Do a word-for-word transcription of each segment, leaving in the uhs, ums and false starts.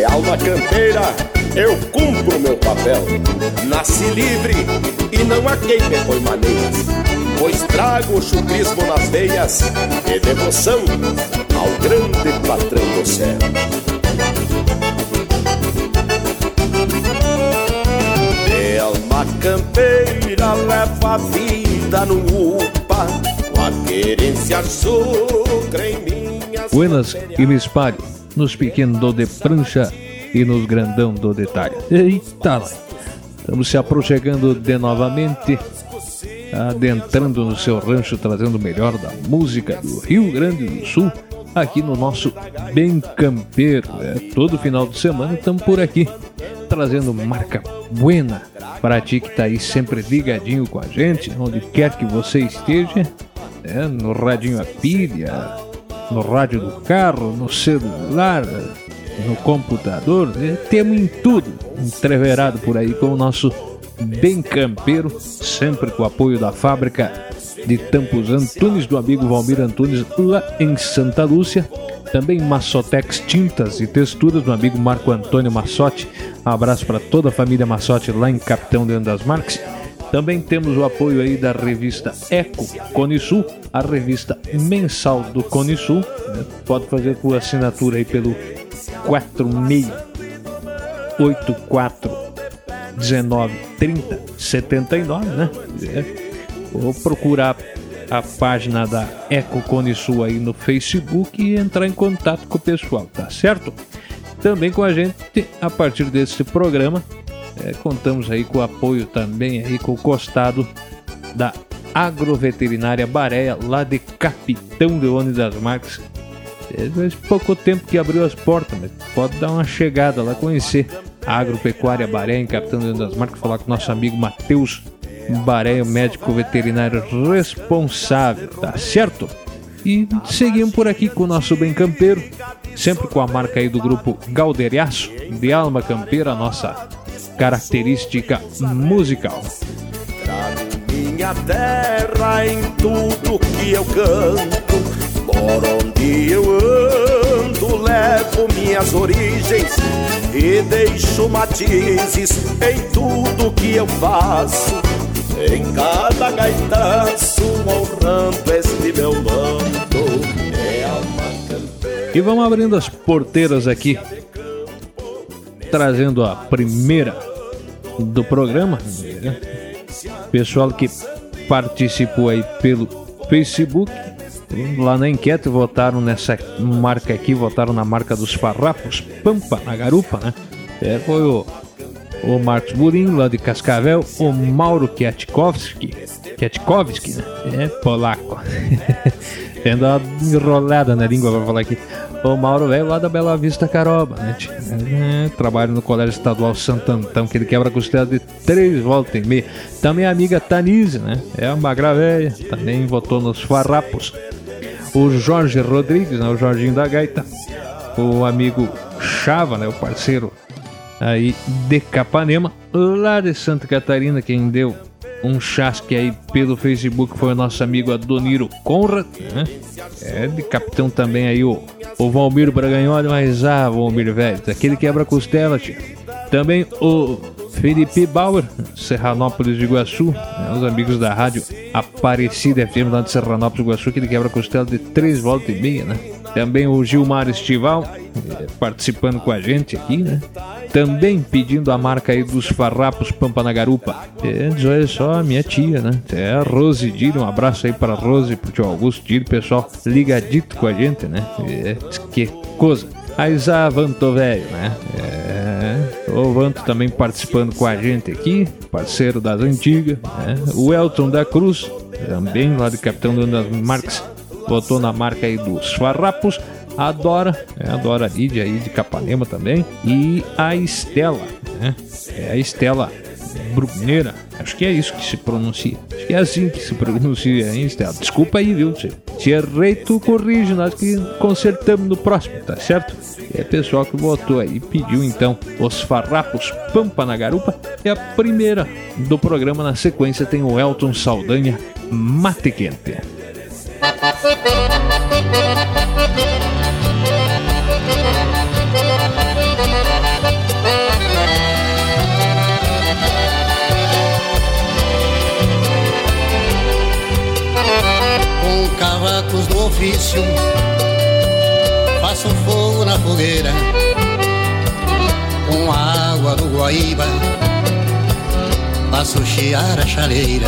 De alma campeira eu cumpro meu papel. Nasci livre e não há quem me põe maneiras, pois trago o chucrismo nas veias e devoção ao grande patrão do céu. De alma campeira leva a vida no upa, com a querência sucra em minhas... Buenas e me espalhe nos pequenos do de prancha e nos grandão do detalhe. Eita lá! Estamos se aproximando de novamente, adentrando no seu rancho, trazendo o melhor da música do Rio Grande do Sul, aqui no nosso Bem Campeiro. É, todo final de semana estamos por aqui, trazendo marca buena para ti que está aí sempre ligadinho com a gente, onde quer que você esteja, é, no radinho a pilha, no rádio do carro, no celular, no computador, é, temos em tudo entreverado por aí com o nosso Bem Campeiro, sempre com o apoio da fábrica de Tampos Antunes, do amigo Valmir Antunes, lá em Santa Lúcia. Também Massotex Tintas e Texturas, do amigo Marco Antônio Massotti. Um abraço para toda a família Massotti lá em Capitão Leandro das Marques. Também temos o apoio aí da revista Eco Cone Sul, a revista mensal do Cone Sul, né? Pode fazer com assinatura aí pelo quatro seis oito quatro um nove três zero sete nove, né? É. Ou procurar a página da Eco Cone Sul aí no Facebook e entrar em contato com o pessoal, tá certo? Também com a gente, a partir desse programa, é, contamos aí com o apoio também aí com o costado da Agroveterinária Baréia, lá de Capitão Leone das Marques. É, faz pouco tempo que abriu as portas, mas pode dar uma chegada lá, conhecer a Agropecuária Baréia em Capitão Leone das Marques, falar com o nosso amigo Matheus Baréia, médico veterinário responsável, tá certo? E seguimos por aqui com o nosso Bem Campeiro, sempre com a marca aí do grupo Galderiaço, de alma campeira, a nossa característica musical. Trago minha terra em tudo que eu canto, por onde eu ando levo minhas origens e deixo matizes em tudo que eu faço, em cada gaitaço honrando este meu manto de alma campeira. E vamos abrindo as porteiras aqui, trazendo a primeira do programa, né? Pessoal que participou aí pelo Facebook, lá na enquete, votaram nessa marca aqui, votaram na marca dos farrapos, Pampa na Garupa, né? É, foi o, o Marcos Burim, lá de Cascavel, o Mauro Kietkowski, Kietkowski, né? É polaco. Tendo uma enrolada na língua pra falar aqui. O Mauro velho lá da Bela Vista Caroba, né? É, trabalha no Colégio Estadual Santo Antão, que ele quebra costela de três voltas e meia. Também a amiga Tanise, né? É a magra velha, também votou nos farrapos. O Jorge Rodrigues, né? O Jorginho da Gaita. O amigo Chava, né? O parceiro aí de Capanema, lá de Santa Catarina, quem deu um chasque aí pelo Facebook foi o nosso amigo Adoniro Conrad, né? É, de Capitão também aí o, o Valmir Braganholi, mas ah, Valmir velho, aquele quebra-costela, tia. Também o Felipe Bauer, Serranópolis de Iguaçu, né? Os amigos da rádio Aparecida F M lá de Serranópolis de Iguaçu, aquele quebra-costela de três voltas e meia, né? Também o Gilmar Estival, participando com a gente aqui, né? Também pedindo a marca aí dos farrapos Pampa na Garupa. É, olha só, a minha tia, né? É a Rose Dílio, um abraço aí para a Rose, pro tio Augusto Dílio, pessoal ligadito com a gente, né? É, que coisa. A Isa Vanto velho, né? É, o Vanto também participando com a gente aqui, parceiro das antigas, né? O Elton da Cruz, também lá de Capitão Leandro das Marques, botou na marca aí dos farrapos. A Dora, é a Dora Lídia aí de Capanema também. E a Estela, né? É a Estela Brugneira. Acho que é isso que se pronuncia. Acho que é assim que se pronuncia, hein, Estela? Desculpa aí, viu? Se, se errei, tu corrige. Nós que consertamos no próximo, tá certo? É pessoal que votou aí, pediu então os farrapos Pampa na Garupa. É a primeira do programa. Na sequência tem o Elton Saldanha, Mate Quente. ofício, faço fogo na fogueira, com a água do Guaíba, faço chiar a chaleira.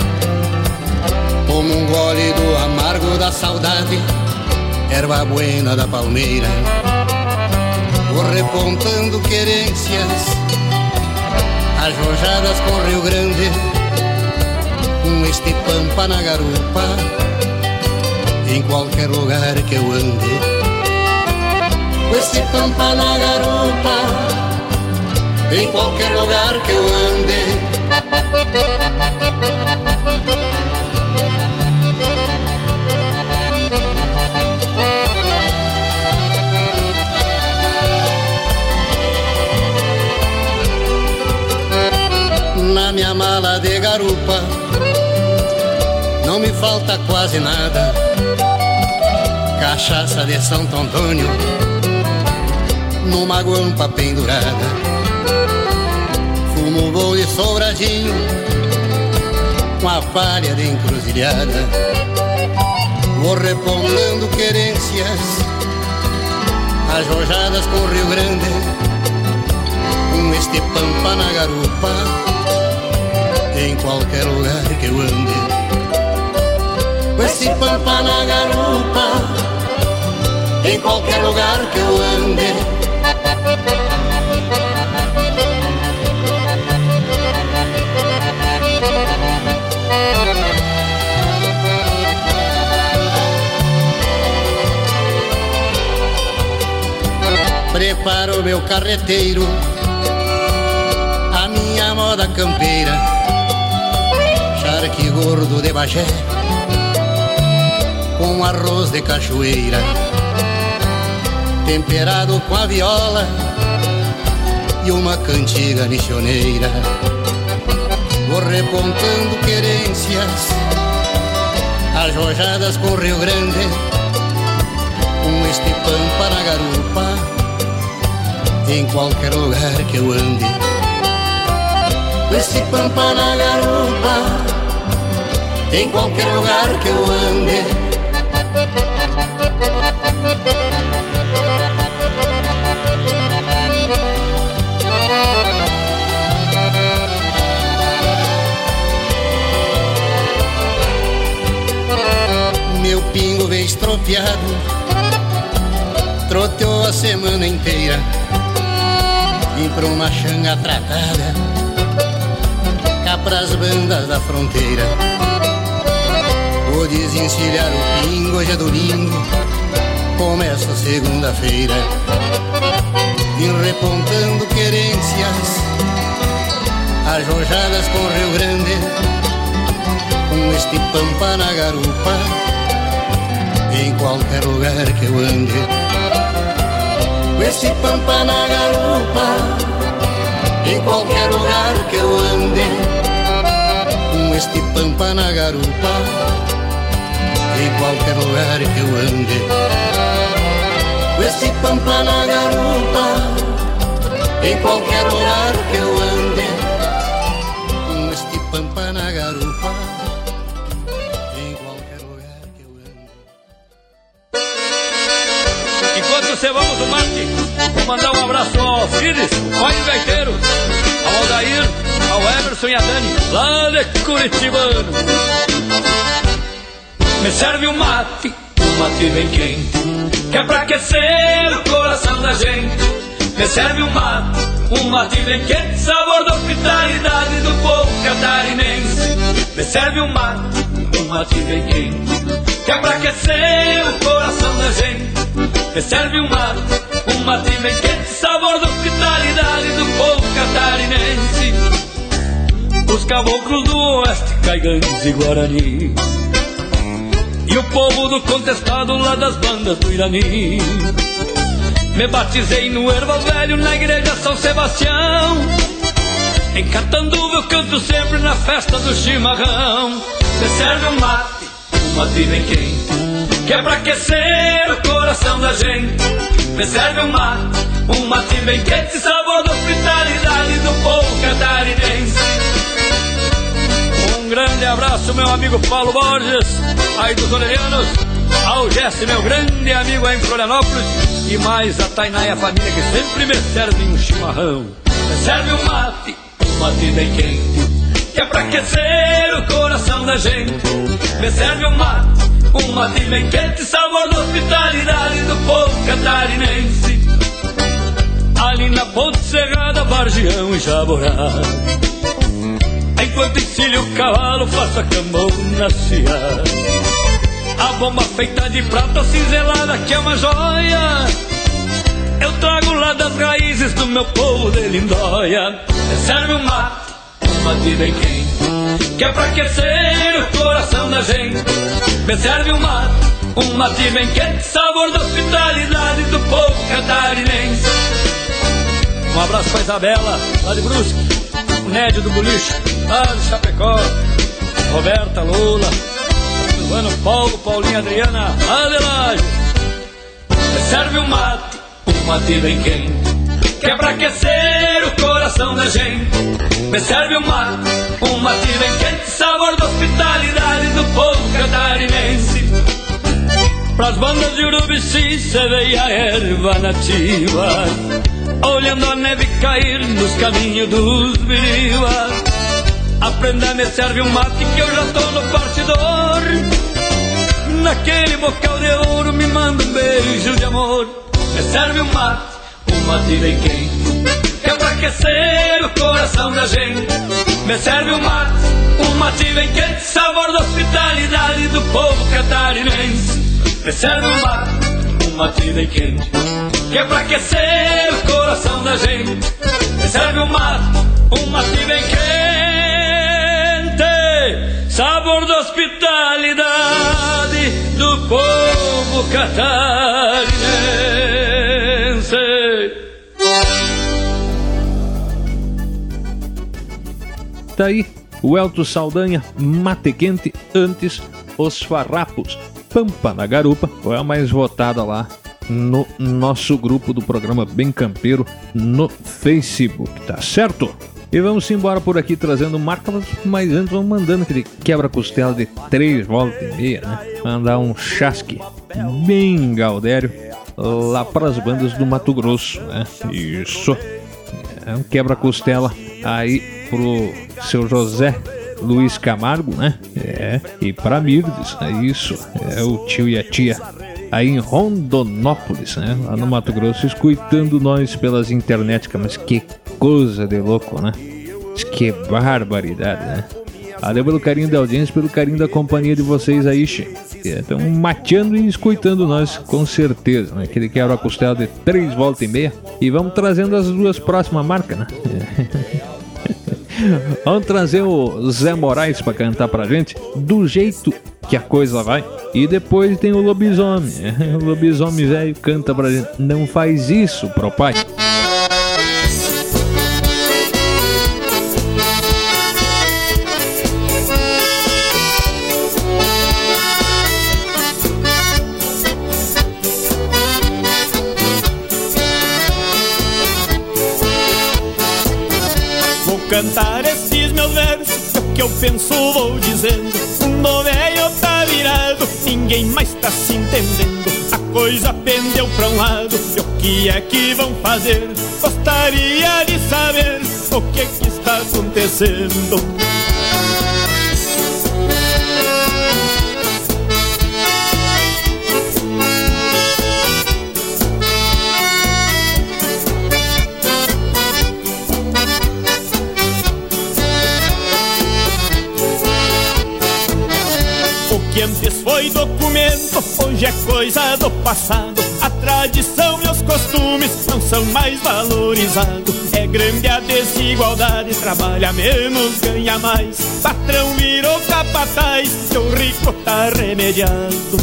Como um gole do amargo da saudade, erva buena da palmeira. Vou repontando querências, arrojadas com Rio Grande, com este pampa na garupa, em qualquer lugar que eu ande. Com este pampa na garupa, em qualquer lugar que eu ande. Na minha mala de garupa não me falta quase nada. Cachaça de Santo Antônio numa guampa pendurada. Fumo bom de sobradinho com a palha de encruzilhada. Vou repontando querências arrojadas com Rio Grande, com este pampa na garupa, em qualquer lugar que eu ande. Com esse pampa na garupa, em qualquer lugar que eu ande. Preparo meu carreteiro, a minha moda campeira, charque gordo de Bagé, com arroz de cachoeira, temperado com a viola e uma cantiga missioneira. Vou repontando querências arrojadas com Rio Grande, com este pampa na garupa, em qualquer lugar que eu ande. Com este pampa na garupa, em qualquer lugar que eu ande. Meu pingo veio estropiado, troteou a semana inteira. Vim pra uma xanga tratada, cá pras bandas da fronteira. Vou desencilhar o pingo, hoje é domingo, começa segunda-feira. Vim repontando querências arrojadas com Rio Grande, com este pampa na garupa, em qualquer lugar que eu ande. Com este pampa na garupa, em qualquer lugar que eu ande. Com este pampa na garupa, em qualquer lugar que eu ande. Com este pampa na garupa, em qualquer lugar que eu ande. Com este pampa na garupa, em qualquer lugar que eu ande. Enquanto cevamos o mate, vou mandar um abraço ao Alcides, pai do gaiteiro, ao Aldair, ao Emerson e a Dani, lá de Curitibano. Me serve um mate, um mate bem quente, que é pra aquecer o coração da gente. Me serve um mate, um mate bem quente, sabor da hospitalidade do povo catarinense. Me serve um mate, um mate bem quente, que é pra aquecer o coração da gente. Me serve um mate, um mate bem quente, sabor da hospitalidade do povo catarinense. Os caboclos do oeste, caigantes e guarani, e o povo do contestado lá das bandas do Irani. Me batizei no Erval Velho, na igreja São Sebastião. Em Catanduva eu canto sempre na festa do chimarrão. Me serve um mate, um mate bem quente, que é pra aquecer o coração da gente. Me serve um mate, um mate bem quente, sabor da hospitalidade do povo catarinense. Um grande abraço, meu amigo Paulo Borges, aí dos Orelhanos. ao Jesse, meu grande amigo aí em Florianópolis, e mais a Tainá e a família que sempre me servem um chimarrão. Me serve um mate, um mate bem quente, que é pra aquecer o coração da gente. Me serve um mate, um mate bem quente, sabor da hospitalidade do povo catarinense. Ali na ponte cerrada, Vargião e Jaborá, enquanto ensilho o cavalo, faço a cambona ciar. A bomba feita de prata cinzelada, que é uma joia, eu trago lá das raízes do meu povo de Lindóia. Me serve um mate, um mate bem quente, que é pra aquecer o coração da gente. Me serve um mate, um mate bem quente, sabor da hospitalidade do povo catarinense. Um abraço pra Isabela, lá de Brusque, o Nédio do Boliche, lá de Chapecó, Roberta, Lula, Silvano, Paulo, Paulinha, Adriana, Adelaide. Me serve um mate, um mate bem quente, que é pra aquecer o coração da gente. Me serve um mate, um mate bem quente, sabor da hospitalidade do povo catarinense. Pras bandas de Urubici, cê veio a erva nativa, olhando a neve cair nos caminhos dos Biriba. Aprenda, me serve um mate que eu já tô no partidor, naquele bocal de ouro me manda um beijo de amor. Me serve um mate, um mate bem quente, que é pra aquecer o coração da gente. Me serve um mate, um mate bem quente, sabor da hospitalidade do povo catarinense. Me serve um mate, um mate bem quente, que é pra aquecer o coração da gente. Me serve um mate, um mate bem quente, sabor da hospitalidade do povo catarinense. Tá aí o Elton Saldanha, Mate Quente, antes Os Farrapos, Pampa na Garupa, foi a mais votada lá no nosso grupo do programa Bem Campeiro no Facebook, tá certo? E vamos embora por aqui trazendo marcas, mas antes vamos mandando aquele quebra-costela de três voltas e meia, né? Mandar um chasque bem gaudério lá para as bandas do Mato Grosso, né? Isso, é um quebra-costela aí pro seu José Luiz Camargo, né? É, e pra Mirdes, é isso, é o tio e a tia aí em Rondonópolis, né? Lá no Mato Grosso, escutando nós pelas internet, mas que coisa de louco, né? Que barbaridade, né? Valeu pelo carinho da audiência, pelo carinho da companhia de vocês aí, che. Estão mateando e escutando nós, com certeza, né? Aquele quebra a costela de três voltas e meia. E vamos trazendo as duas próximas marcas, né? Vamos trazer o Zé Moraes pra cantar pra gente, Do Jeito que a Coisa Vai. E depois tem o Lobisomem. O Lobisomem velho canta pra gente, Não Faz Isso, pro pai. Cantar estes meus versos, o que eu penso vou dizendo. O mundo velho tá virado, ninguém mais tá se entendendo. A coisa pendeu pra um lado, e o que é que vão fazer? Gostaria de saber o que que está acontecendo. Que antes foi documento, hoje é coisa do passado. A tradição e os costumes não são mais valorizados. É grande a desigualdade, trabalha menos, ganha mais. Patrão virou capataz e o rico tá remediado.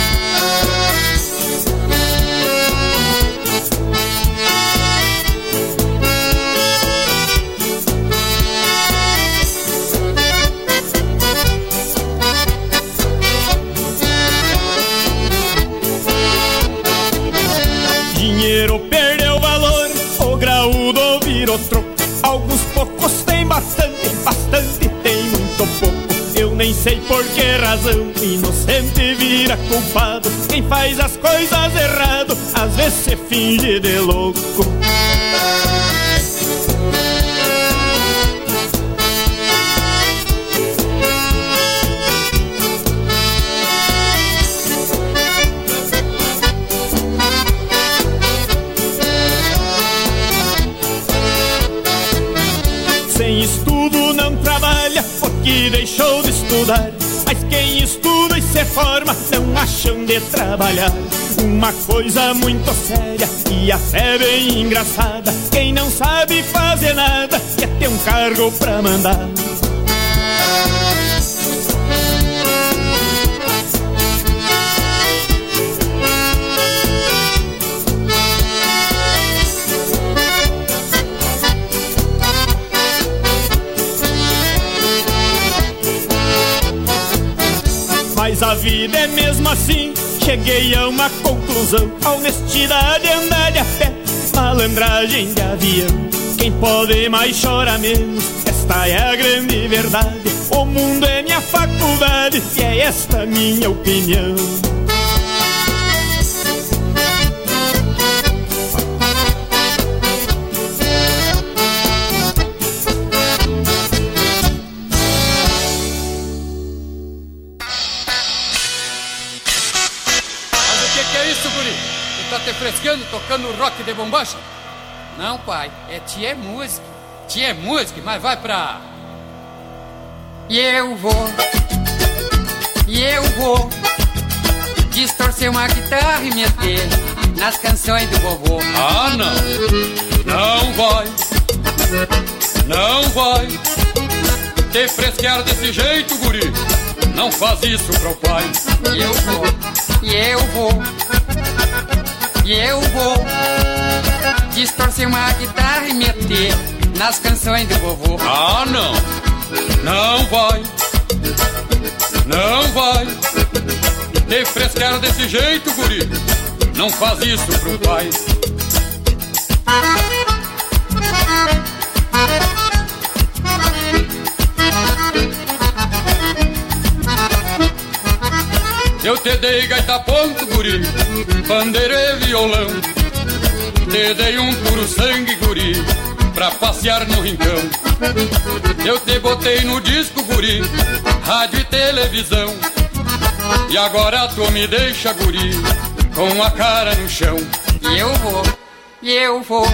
Perdeu valor, o graúdo virou troco. Alguns poucos tem bastante, bastante tem muito pouco. Eu nem sei sei por que razão inocente vira culpado. Quem faz as coisas errado às vezes se finge de louco. Sem estudo não trabalha porque deixou de estudar. Mas quem estuda e se forma não acham de trabalhar. Uma coisa muito séria e até bem engraçada: quem não sabe fazer nada quer ter um cargo pra mandar. Mas a vida é mesmo assim, cheguei a uma conclusão: a honestidade anda de a pé, malandragem de avião. Quem pode mais chora menos, esta é a grande verdade. O mundo é minha faculdade e é esta minha opinião. Tá te frescando, tocando rock de bombacha? Não, pai, é tia é música. Tia é música, mas vai pra... E eu vou, e eu vou distorcer uma guitarra e meter nas canções do vovô. Ah, não, não vai, não vai te fresquear desse jeito, guri. Não faz isso pro pai. E eu vou, e eu vou E eu vou distorcer uma guitarra e meter nas canções do vovô. Ah, não, não vai, não vai te fresquear desse jeito, guri. Não faz isso pro pai. Eu te dei gaita ponto, guri, pandeiro e violão. Te dei um puro sangue, guri, pra passear no rincão. Eu te botei no disco, guri, rádio e televisão. E agora tu me deixa, guri, com a cara no chão. E eu vou, e eu vou,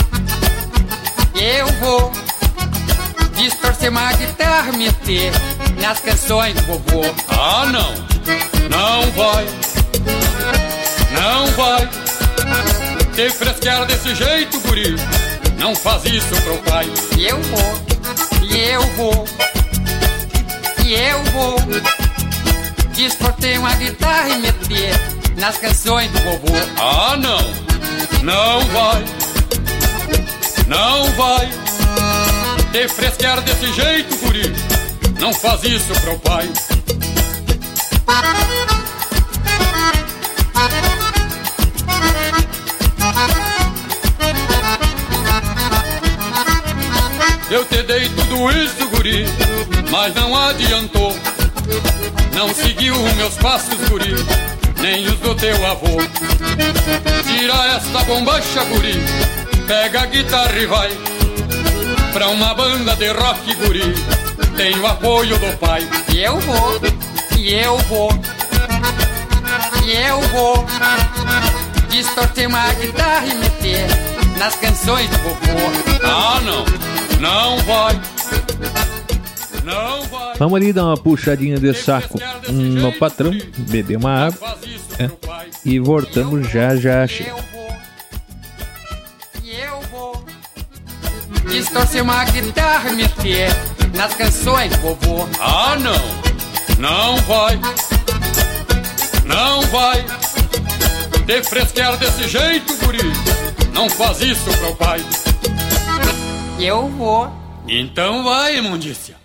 e eu vou distorcer uma guitarra e meter nas canções do vovô. Ah, não, não vai, não vai te fresquear desse jeito, guri. Não faz isso pro pai. E eu vou, e eu vou, e eu vou distorcer uma guitarra e meter nas canções do vovô. Ah, não, não vai, não vai te fresquear desse jeito, guri. Não faz isso pro pai. Eu te dei tudo isso, guri, mas não adiantou. Não seguiu os meus passos, guri, nem os do teu avô. Tira esta bombacha, guri, pega a guitarra e vai pra uma banda de rock, guri. Tem o apoio do pai. E eu vou, e eu vou, e eu vou distorcer uma guitarra e meter nas canções do vovô. Ah, não, não vai, não vai. Vamos ali dar uma puxadinha de saco no patrão, beber uma água, é, e voltamos já já. Eu vou, e eu vou distorcer uma guitarra e meter nas canções do vovô. Ah, não, não vai, não vai te fresquear desse jeito, guri. Não faz isso pro pai. Eu vou. Então vai, imundícia.